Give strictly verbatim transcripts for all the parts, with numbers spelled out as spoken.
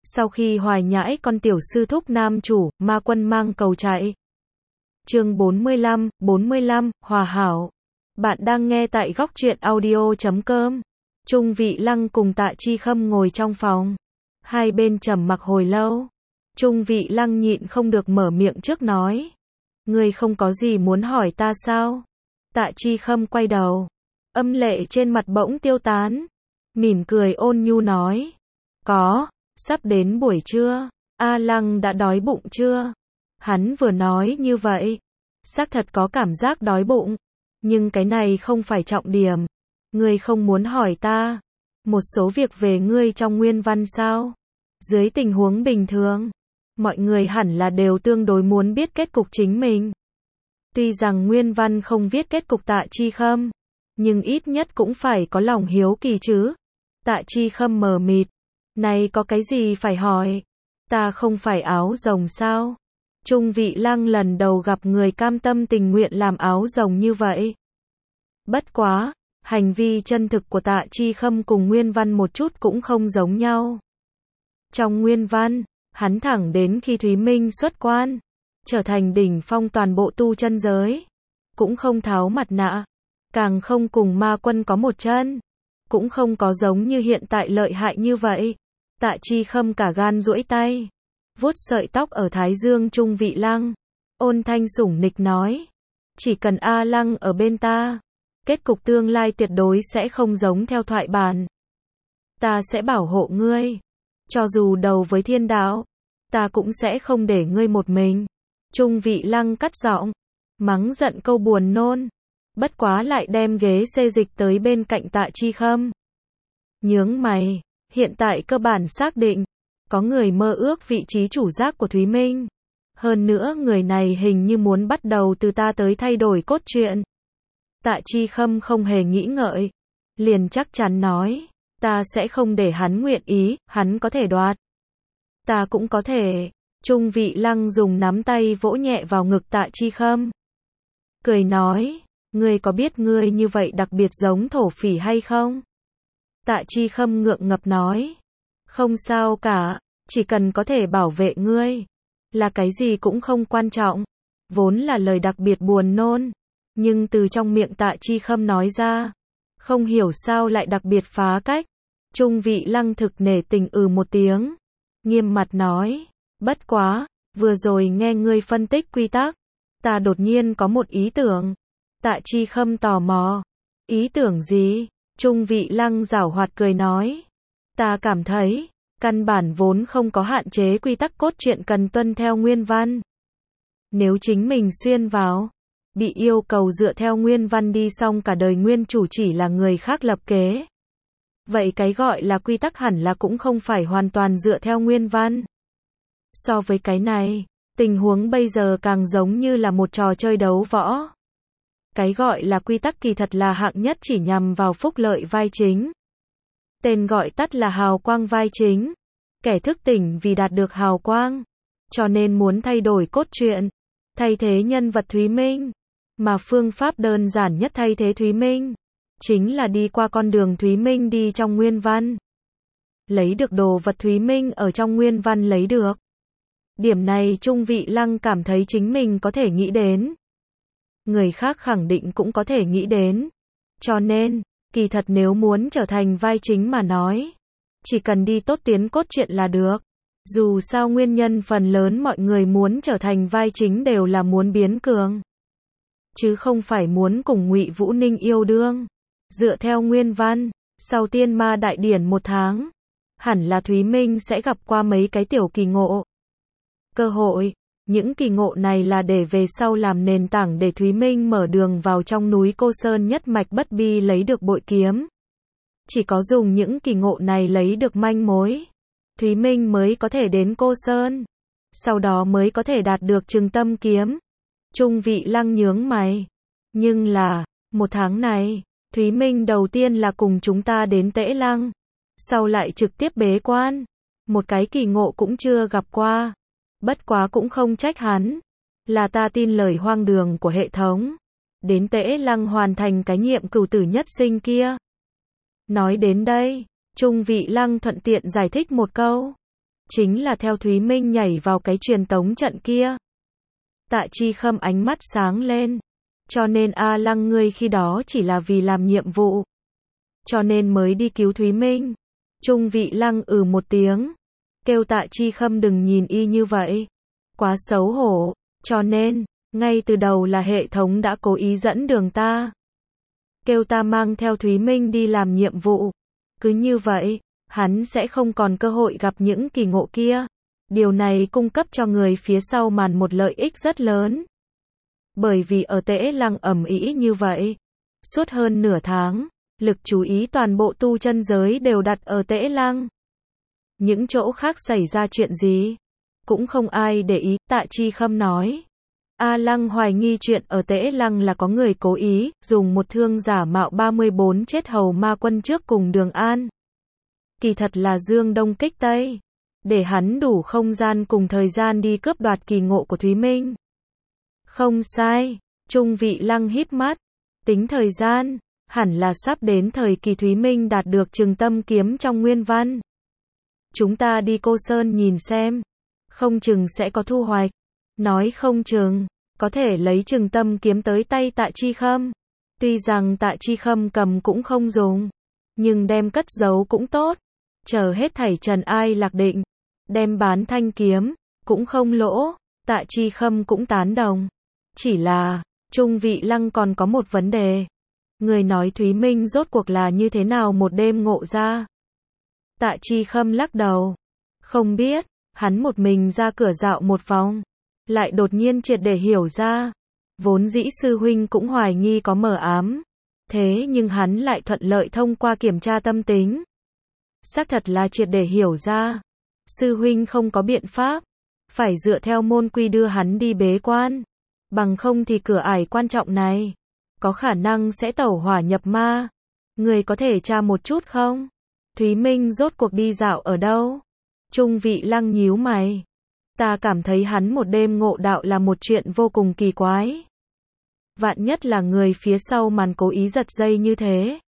Sau khi hoài nhãi con tiểu sư thúc nam chủ, ma quân mang cầu chạy. Chương bốn mươi lăm, bốn mươi lăm, hòa hảo. Bạn đang nghe tại góc truyện audio chấm com. Trung Vị Lăng cùng Tạ Chi Khâm ngồi trong phòng. Hai bên trầm mặc hồi lâu. Trung Vị Lăng nhịn không được mở miệng trước nói. Ngươi không có gì muốn hỏi ta sao? Tạ Chi Khâm quay đầu. Âm lệ trên mặt bỗng tiêu tán. Mỉm cười ôn nhu nói. Có, sắp đến buổi trưa. A Lăng đã đói bụng chưa? Hắn vừa nói như vậy. Xác thật có cảm giác đói bụng. Nhưng cái này không phải trọng điểm. Ngươi không muốn hỏi ta một số việc về ngươi trong nguyên văn sao? Dưới tình huống bình thường, mọi người hẳn là đều tương đối muốn biết kết cục chính mình. Tuy rằng nguyên văn không viết kết cục Tạ Chi Khâm, nhưng ít nhất cũng phải có lòng hiếu kỳ chứ. Tạ Chi Khâm mờ mịt. Này có cái gì phải hỏi? Ta không phải áo rồng sao? Trung Vị Lăng lần đầu gặp người cam tâm tình nguyện làm áo rồng như vậy. Bất quá, hành vi chân thực của Tạ Chi Khâm cùng nguyên văn một chút cũng không giống nhau. Trong nguyên văn, hắn thẳng đến khi Thúy Minh xuất quan, trở thành đỉnh phong toàn bộ tu chân giới, cũng không tháo mặt nạ, càng không cùng ma quân có một chân, cũng không có giống như hiện tại lợi hại như vậy. Tạ Chi Khâm cả gan duỗi tay, vuốt sợi tóc ở thái dương Trung Vị Lăng, ôn thanh sủng nịch nói, chỉ cần A Lăng ở bên ta, kết cục tương lai tuyệt đối sẽ không giống theo thoại bản. Ta sẽ bảo hộ ngươi, cho dù đầu với thiên đạo, ta cũng sẽ không để ngươi một mình. Trung Vị Lăng cắt giọng, mắng giận câu buồn nôn, bất quá lại đem ghế xê dịch tới bên cạnh Tạ Chi Khâm. Nhướng mày, hiện tại cơ bản xác định, có người mơ ước vị trí chủ giác của Thúy Minh. Hơn nữa người này hình như muốn bắt đầu từ ta tới thay đổi cốt truyện. Tạ Chi Khâm không hề nghĩ ngợi, liền chắc chắn nói, ta sẽ không để hắn nguyện ý, hắn có thể đoạt. Ta cũng có thể. Trung Vị Lăng dùng nắm tay vỗ nhẹ vào ngực Tạ Chi Khâm. Cười nói, ngươi có biết ngươi như vậy đặc biệt giống thổ phỉ hay không? Tạ Chi Khâm ngượng ngập nói, không sao cả, chỉ cần có thể bảo vệ ngươi, là cái gì cũng không quan trọng. Vốn là lời đặc biệt buồn nôn, nhưng từ trong miệng Tạ Chi Khâm nói ra, không hiểu sao lại đặc biệt phá cách. Trung Vị Lăng thực nể tình ừ một tiếng, nghiêm mặt nói, bất quá, vừa rồi nghe ngươi phân tích quy tắc, ta đột nhiên có một ý tưởng. Tạ Chi Khâm tò mò, ý tưởng gì? Trung Vị Lăng giảo hoạt cười nói, ta cảm thấy, căn bản vốn không có hạn chế quy tắc cốt truyện cần tuân theo nguyên văn. Nếu chính mình xuyên vào, bị yêu cầu dựa theo nguyên văn đi xong cả đời nguyên chủ chỉ là người khác lập kế. Vậy cái gọi là quy tắc hẳn là cũng không phải hoàn toàn dựa theo nguyên văn. So với cái này, tình huống bây giờ càng giống như là một trò chơi đấu võ. Cái gọi là quy tắc kỳ thật là hạng nhất chỉ nhằm vào phúc lợi vai chính. Tên gọi tắt là hào quang vai chính. Kẻ thức tỉnh vì đạt được hào quang, cho nên muốn thay đổi cốt truyện, thay thế nhân vật Thúy Minh. Mà phương pháp đơn giản nhất thay thế Thúy Minh, chính là đi qua con đường Thúy Minh đi trong nguyên văn. Lấy được đồ vật Thúy Minh ở trong nguyên văn lấy được. Điểm này Trung Vị Lăng cảm thấy chính mình có thể nghĩ đến. Người khác khẳng định cũng có thể nghĩ đến. Cho nên, kỳ thật nếu muốn trở thành vai chính mà nói, chỉ cần đi tốt tiến cốt truyện là được. Dù sao nguyên nhân phần lớn mọi người muốn trở thành vai chính đều là muốn biến cường, chứ không phải muốn cùng Ngụy Vũ Ninh yêu đương. Dựa theo nguyên văn, sau tiên ma đại điển một tháng, hẳn là Thúy Minh sẽ gặp qua mấy cái tiểu kỳ ngộ. Cơ hội, những kỳ ngộ này là để về sau làm nền tảng để Thúy Minh mở đường vào trong núi Cô Sơn nhất mạch bất bi lấy được bội kiếm. Chỉ có dùng những kỳ ngộ này lấy được manh mối, Thúy Minh mới có thể đến Cô Sơn, sau đó mới có thể đạt được Trừng Tâm kiếm. Trung Vị Lăng nhướng mày, nhưng là, một tháng này, Thúy Minh đầu tiên là cùng chúng ta đến Tễ Lăng, sau lại trực tiếp bế quan, một cái kỳ ngộ cũng chưa gặp qua. Bất quá cũng không trách hắn, là ta tin lời hoang đường của hệ thống, đến Tễ Lăng hoàn thành cái nhiệm cửu tử nhất sinh kia. Nói đến đây, Trung Vị Lăng thuận tiện giải thích một câu, chính là theo Thúy Minh nhảy vào cái truyền tống trận kia. Tạ Chi Khâm ánh mắt sáng lên. Cho nên A Lăng ngươi khi đó chỉ là vì làm nhiệm vụ. Cho nên mới đi cứu Thúy Minh. Trung Vị Lăng ừ một tiếng. Kêu Tạ Chi Khâm đừng nhìn y như vậy. Quá xấu hổ. Cho nên, ngay từ đầu là hệ thống đã cố ý dẫn đường ta. Kêu ta mang theo Thúy Minh đi làm nhiệm vụ. Cứ như vậy, hắn sẽ không còn cơ hội gặp những kỳ ngộ kia. Điều này cung cấp cho người phía sau màn một lợi ích rất lớn. Bởi vì ở Tễ Lăng ầm ĩ như vậy, suốt hơn nửa tháng, lực chú ý toàn bộ tu chân giới đều đặt ở Tễ Lăng. Những chỗ khác xảy ra chuyện gì, cũng không ai để ý, Tạ Chi Khâm nói. A Lăng hoài nghi chuyện ở Tễ Lăng là có người cố ý, dùng một thương giả mạo ba mươi bốn chết hầu ma quân trước cùng Đường An. Kỳ thật là Dương Đông kích Tây, để hắn đủ không gian cùng thời gian đi cướp đoạt kỳ ngộ của Thúy Minh. Không sai, Trung Vị Lăng híp mắt, tính thời gian, hẳn là sắp đến thời kỳ Thúy Minh đạt được Trường Tâm kiếm trong nguyên văn. Chúng ta đi Cô Sơn nhìn xem, không chừng sẽ có thu hoạch. Nói không chừng, có thể lấy Trường Tâm kiếm tới tay Tạ Chi Khâm. Tuy rằng Tạ Chi Khâm cầm cũng không dùng, nhưng đem cất giấu cũng tốt. Chờ hết thảy trần ai lạc định, đem bán thanh kiếm, cũng không lỗ. Tạ Chi Khâm cũng tán đồng. Chỉ là, Trung Vị Lăng còn có một vấn đề. Người nói Thúy Minh rốt cuộc là như thế nào một đêm ngộ ra. Tạ Chi Khâm lắc đầu. Không biết, hắn một mình ra cửa dạo một vòng, lại đột nhiên triệt để hiểu ra. Vốn dĩ sư huynh cũng hoài nghi có mờ ám. Thế nhưng hắn lại thuận lợi thông qua kiểm tra tâm tính. Xác thật là triệt để hiểu ra. Sư huynh không có biện pháp, phải dựa theo môn quy đưa hắn đi bế quan. Bằng không thì cửa ải quan trọng này, có khả năng sẽ tẩu hỏa nhập ma. Người có thể tra một chút không? Thúy Minh rốt cuộc đi dạo ở đâu? Trung Vị Lăng nhíu mày. Ta cảm thấy hắn một đêm ngộ đạo là một chuyện vô cùng kỳ quái. Vạn nhất là người phía sau màn cố ý giật dây như thế.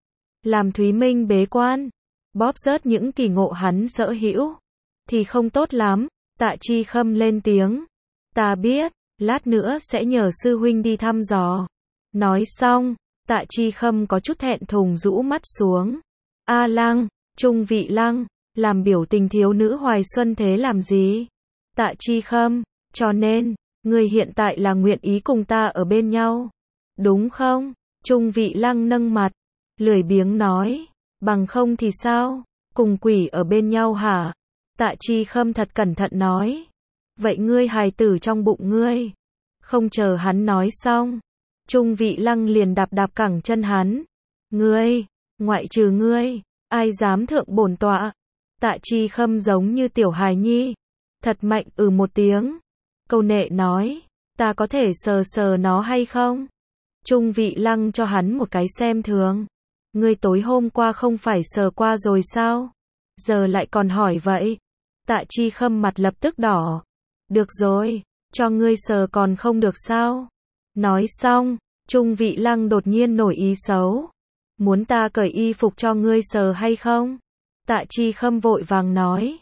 Làm Thúy Minh bế quan, bóp rớt những kỳ ngộ hắn sở hữu, thì không tốt lắm. Tạ Chi Khâm lên tiếng. Ta biết, lát nữa sẽ nhờ sư huynh đi thăm dò. Nói xong, Tạ Chi Khâm có chút thẹn thùng rũ mắt xuống. A Lăng, Trung Vị Lăng, làm biểu tình thiếu nữ hoài xuân thế làm gì? Tạ Chi Khâm, cho nên, người hiện tại là nguyện ý cùng ta ở bên nhau. Đúng không? Trung Vị Lăng nâng mặt, lười biếng nói. Bằng không thì sao? Cùng quỷ ở bên nhau hả? Tạ Chi Khâm thật cẩn thận nói. Vậy ngươi hài tử trong bụng ngươi. Không chờ hắn nói xong, Trung Vị Lăng liền đạp đạp cẳng chân hắn. Ngươi, ngoại trừ ngươi, ai dám thượng bổn tọa? Tạ Chi Khâm giống như tiểu hài nhi, thật mạnh ừ một tiếng. Câu nệ nói, ta có thể sờ sờ nó hay không? Trung Vị Lăng cho hắn một cái xem thường. Ngươi tối hôm qua không phải sờ qua rồi sao? Giờ lại còn hỏi vậy? Tạ Chi Khâm mặt lập tức đỏ. Được rồi, cho ngươi sờ còn không được sao? Nói xong, Trung Vị Lăng đột nhiên nổi ý xấu. Muốn ta cởi y phục cho ngươi sờ hay không? Tạ Chi Khâm vội vàng nói.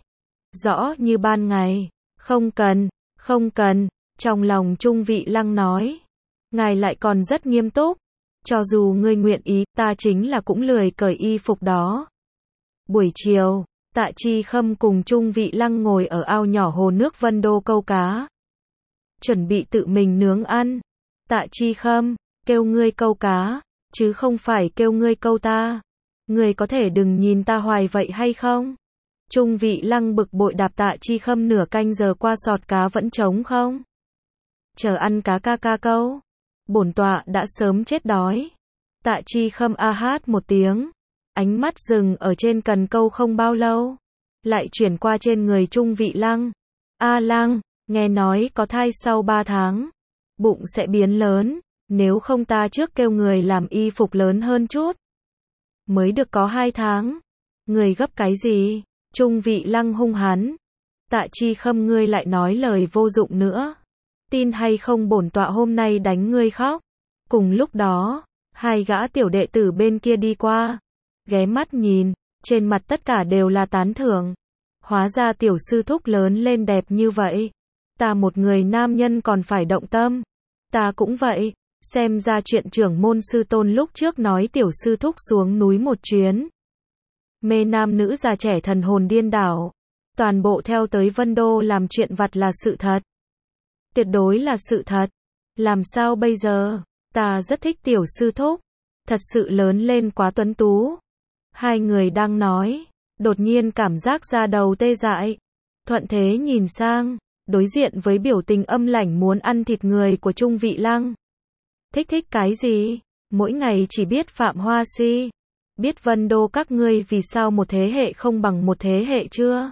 Rõ như ban ngày. Không cần, không cần. Trong lòng Trung Vị Lăng nói. Ngài lại còn rất nghiêm túc. Cho dù ngươi nguyện ý, ta chính là cũng lười cởi y phục đó. Buổi chiều, Tạ Chi Khâm cùng Trung Vị Lăng ngồi ở ao nhỏ hồ nước Vân Đô câu cá. Chuẩn bị tự mình nướng ăn. Tạ Chi Khâm, kêu ngươi câu cá, chứ không phải kêu ngươi câu ta. Ngươi có thể đừng nhìn ta hoài vậy hay không? Trung Vị Lăng bực bội đạp Tạ Chi Khâm nửa canh giờ qua sọt cá vẫn trống không? Chờ ăn cá ca ca câu. Bổn tọa đã sớm chết đói. Tạ Chi Khâm a hát một tiếng. Ánh mắt dừng ở trên cần câu không bao lâu. Lại chuyển qua trên người Trung Vị Lăng. A Lăng, nghe nói có thai sau ba tháng. Bụng sẽ biến lớn. Nếu không ta trước kêu người làm y phục lớn hơn chút. Mới được có hai tháng. Người gấp cái gì? Trung Vị Lăng hung hãn. Tạ Chi Khâm ngươi lại nói lời vô dụng nữa. Tin hay không bổn tọa hôm nay đánh ngươi khóc. Cùng lúc đó, hai gã tiểu đệ tử bên kia đi qua. Ghé mắt nhìn, trên mặt tất cả đều là tán thưởng. Hóa ra tiểu sư thúc lớn lên đẹp như vậy. Ta một người nam nhân còn phải động tâm. Ta cũng vậy. Xem ra chuyện trưởng môn sư tôn lúc trước nói tiểu sư thúc xuống núi một chuyến. Mê nam nữ già trẻ thần hồn điên đảo. Toàn bộ theo tới Vân Đô làm chuyện vặt là sự thật. Tuyệt đối là sự thật. Làm sao bây giờ? Ta rất thích tiểu sư thúc. Thật sự lớn lên quá tuấn tú. Hai người đang nói. Đột nhiên cảm giác da đầu tê dại. Thuận thế nhìn sang. Đối diện với biểu tình âm lãnh muốn ăn thịt người của Trung Vị Lăng. Thích thích cái gì? Mỗi ngày chỉ biết Phạm Hoa Si. Biết Vân Đô các ngươi vì sao một thế hệ không bằng một thế hệ chưa?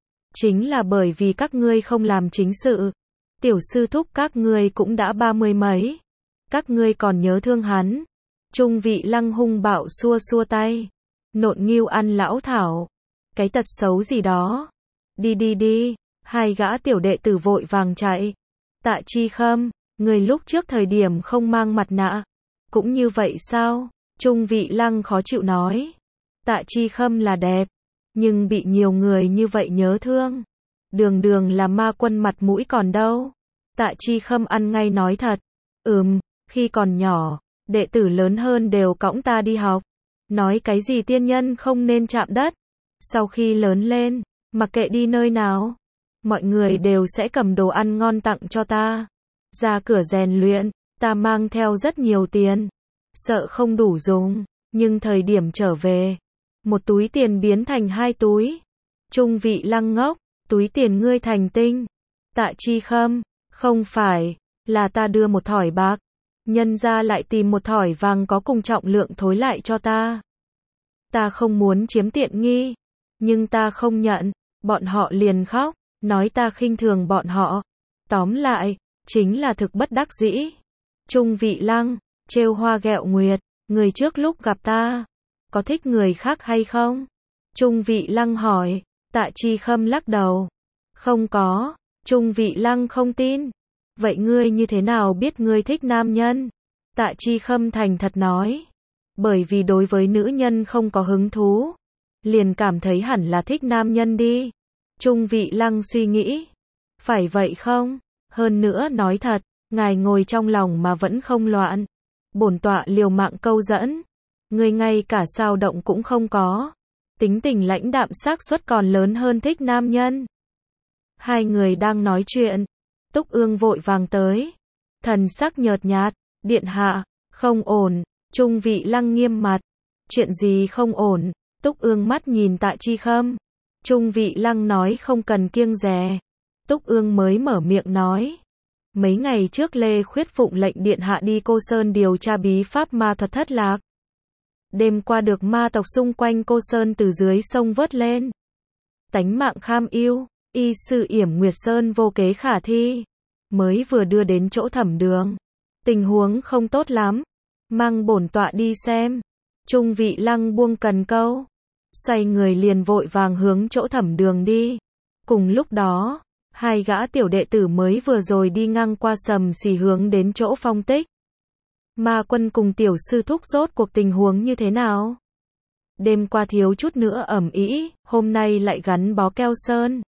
Chính là bởi vì các ngươi không làm chính sự. Tiểu sư thúc các ngươi cũng đã ba mươi mấy. Các ngươi còn nhớ thương hắn. Trung Vị Lăng hung bạo xua xua tay. Nộn nghêu ăn lão thảo. Cái tật xấu gì đó. Đi đi đi. Hai gã tiểu đệ tử vội vàng chạy. Tạ Chi Khâm, người lúc trước thời điểm không mang mặt nạ. Cũng như vậy sao? Trung Vị Lăng khó chịu nói. Tạ Chi Khâm là đẹp. Nhưng bị nhiều người như vậy nhớ thương. Đường đường là ma quân mặt mũi còn đâu. Tạ Chi Khâm ăn ngay nói thật. Ừm, khi còn nhỏ, đệ tử lớn hơn đều cõng ta đi học. Nói cái gì tiên nhân không nên chạm đất. Sau khi lớn lên, mặc kệ đi nơi nào, mọi người đều sẽ cầm đồ ăn ngon tặng cho ta. Ra cửa rèn luyện, ta mang theo rất nhiều tiền. Sợ không đủ dùng, nhưng thời điểm trở về, một túi tiền biến thành hai túi. Trung Vị Lăng ngốc, túi tiền ngươi thành tinh. Tạ Chi Khâm, không phải, là ta đưa một thỏi bạc. Nhân ra lại tìm một thỏi vàng có cùng trọng lượng thối lại cho ta. Ta không muốn chiếm tiện nghi, nhưng ta không nhận. Bọn họ liền khóc, nói ta khinh thường bọn họ. Tóm lại, chính là thực bất đắc dĩ. Trung Vị Lăng, trêu hoa ghẹo nguyệt, người trước lúc gặp ta, có thích người khác hay không? Trung Vị Lăng hỏi. Tạ Chi Khâm lắc đầu. Không có. Trung Vị Lăng không tin. Vậy ngươi như thế nào biết ngươi thích nam nhân? Tạ Chi Khâm thành thật nói. Bởi vì đối với nữ nhân không có hứng thú, liền cảm thấy hẳn là thích nam nhân đi. Trung Vị Lăng suy nghĩ. Phải vậy không? Hơn nữa nói thật, ngài ngồi trong lòng mà vẫn không loạn. Bổn tọa liều mạng câu dẫn. Ngươi ngay cả sao động cũng không có. Tính tình lãnh đạm xác suất còn lớn hơn thích nam nhân. Hai người đang nói chuyện. Túc Ương vội vàng tới. Thần sắc nhợt nhạt. Điện hạ, không ổn. Trung Vị Lăng nghiêm mặt. Chuyện gì không ổn? Túc Ương mắt nhìn Tạ Chi Khâm. Trung Vị Lăng nói không cần kiêng dè. Túc Ương mới mở miệng nói. Mấy ngày trước Lê Khuyết phụng lệnh điện hạ đi Cô Sơn điều tra bí pháp ma thuật thất lạc. Đêm qua được ma tộc xung quanh Cô Sơn từ dưới sông vớt lên. Tánh mạng kham ưu, y sư yểm Nguyệt Sơn vô kế khả thi. Mới vừa đưa đến chỗ Thẩm Đường. Tình huống không tốt lắm. Mang bổn tọa đi xem. Trung Vị Lăng buông cần câu. Xoay người liền vội vàng hướng chỗ Thẩm Đường đi. Cùng lúc đó, hai gã tiểu đệ tử mới vừa rồi đi ngang qua Sầm Xì hướng đến chỗ Phong Tích. Ma quân cùng tiểu sư thúc rốt cuộc tình huống như thế nào? Đêm qua thiếu chút nữa ẩm ĩ, hôm nay lại gắn bó keo sơn.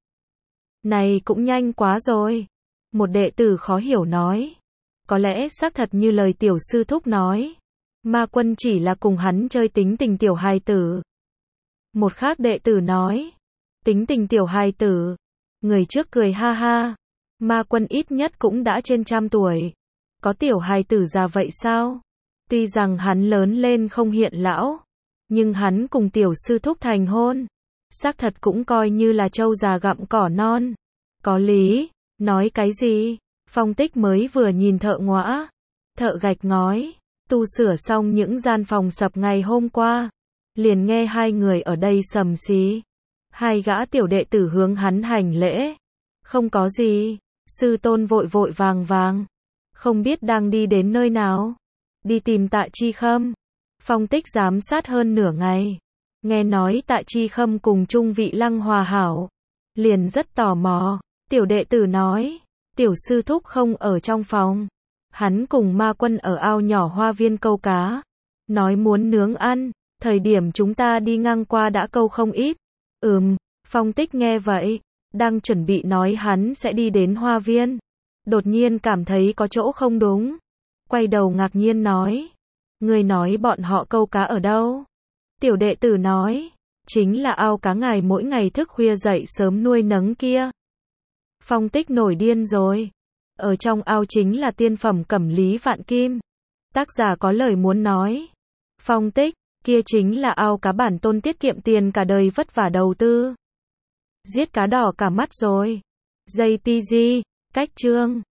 Này cũng nhanh quá rồi. Một đệ tử khó hiểu nói. Có lẽ xác thật như lời tiểu sư thúc nói. Ma quân chỉ là cùng hắn chơi tính tình tiểu hài tử. Một khác đệ tử nói. Tính tình tiểu hài tử. Người trước cười ha ha. Ma quân ít nhất cũng đã trên trăm tuổi. Có tiểu hài tử già vậy sao? Tuy rằng hắn lớn lên không hiện lão, nhưng hắn cùng tiểu sư thúc thành hôn. Xác thật cũng coi như là trâu già gặm cỏ non. Có lý, nói cái gì? Phong Tích mới vừa nhìn thợ ngõa, thợ gạch ngói, tu sửa xong những gian phòng sập ngày hôm qua. Liền nghe hai người ở đây sầm xí. Hai gã tiểu đệ tử hướng hắn hành lễ. Không có gì, sư tôn vội vội vàng vàng. Không biết đang đi đến nơi nào. Đi tìm Tạ Chi Khâm. Phong Tích giám sát hơn nửa ngày. Nghe nói Tạ Chi Khâm cùng Trung Vị Lăng hòa hảo. Liền rất tò mò. Tiểu đệ tử nói. Tiểu sư thúc không ở trong phòng. Hắn cùng ma quân ở ao nhỏ hoa viên câu cá. Nói muốn nướng ăn. Thời điểm chúng ta đi ngang qua đã câu không ít. Ừm. Phong Tích nghe vậy, đang chuẩn bị nói hắn sẽ đi đến hoa viên. Đột nhiên cảm thấy có chỗ không đúng. Quay đầu ngạc nhiên nói. Người nói bọn họ câu cá ở đâu? Tiểu đệ tử nói. Chính là ao cá ngài mỗi ngày thức khuya dậy sớm nuôi nấng kia. Phong Tích nổi điên rồi. Ở trong ao chính là tiên phẩm cẩm lý vạn kim. Tác giả có lời muốn nói. Phong Tích, kia chính là ao cá bản tôn tiết kiệm tiền cả đời vất vả đầu tư. Giết cá đỏ cả mắt rồi. gi pê giê, cách chương.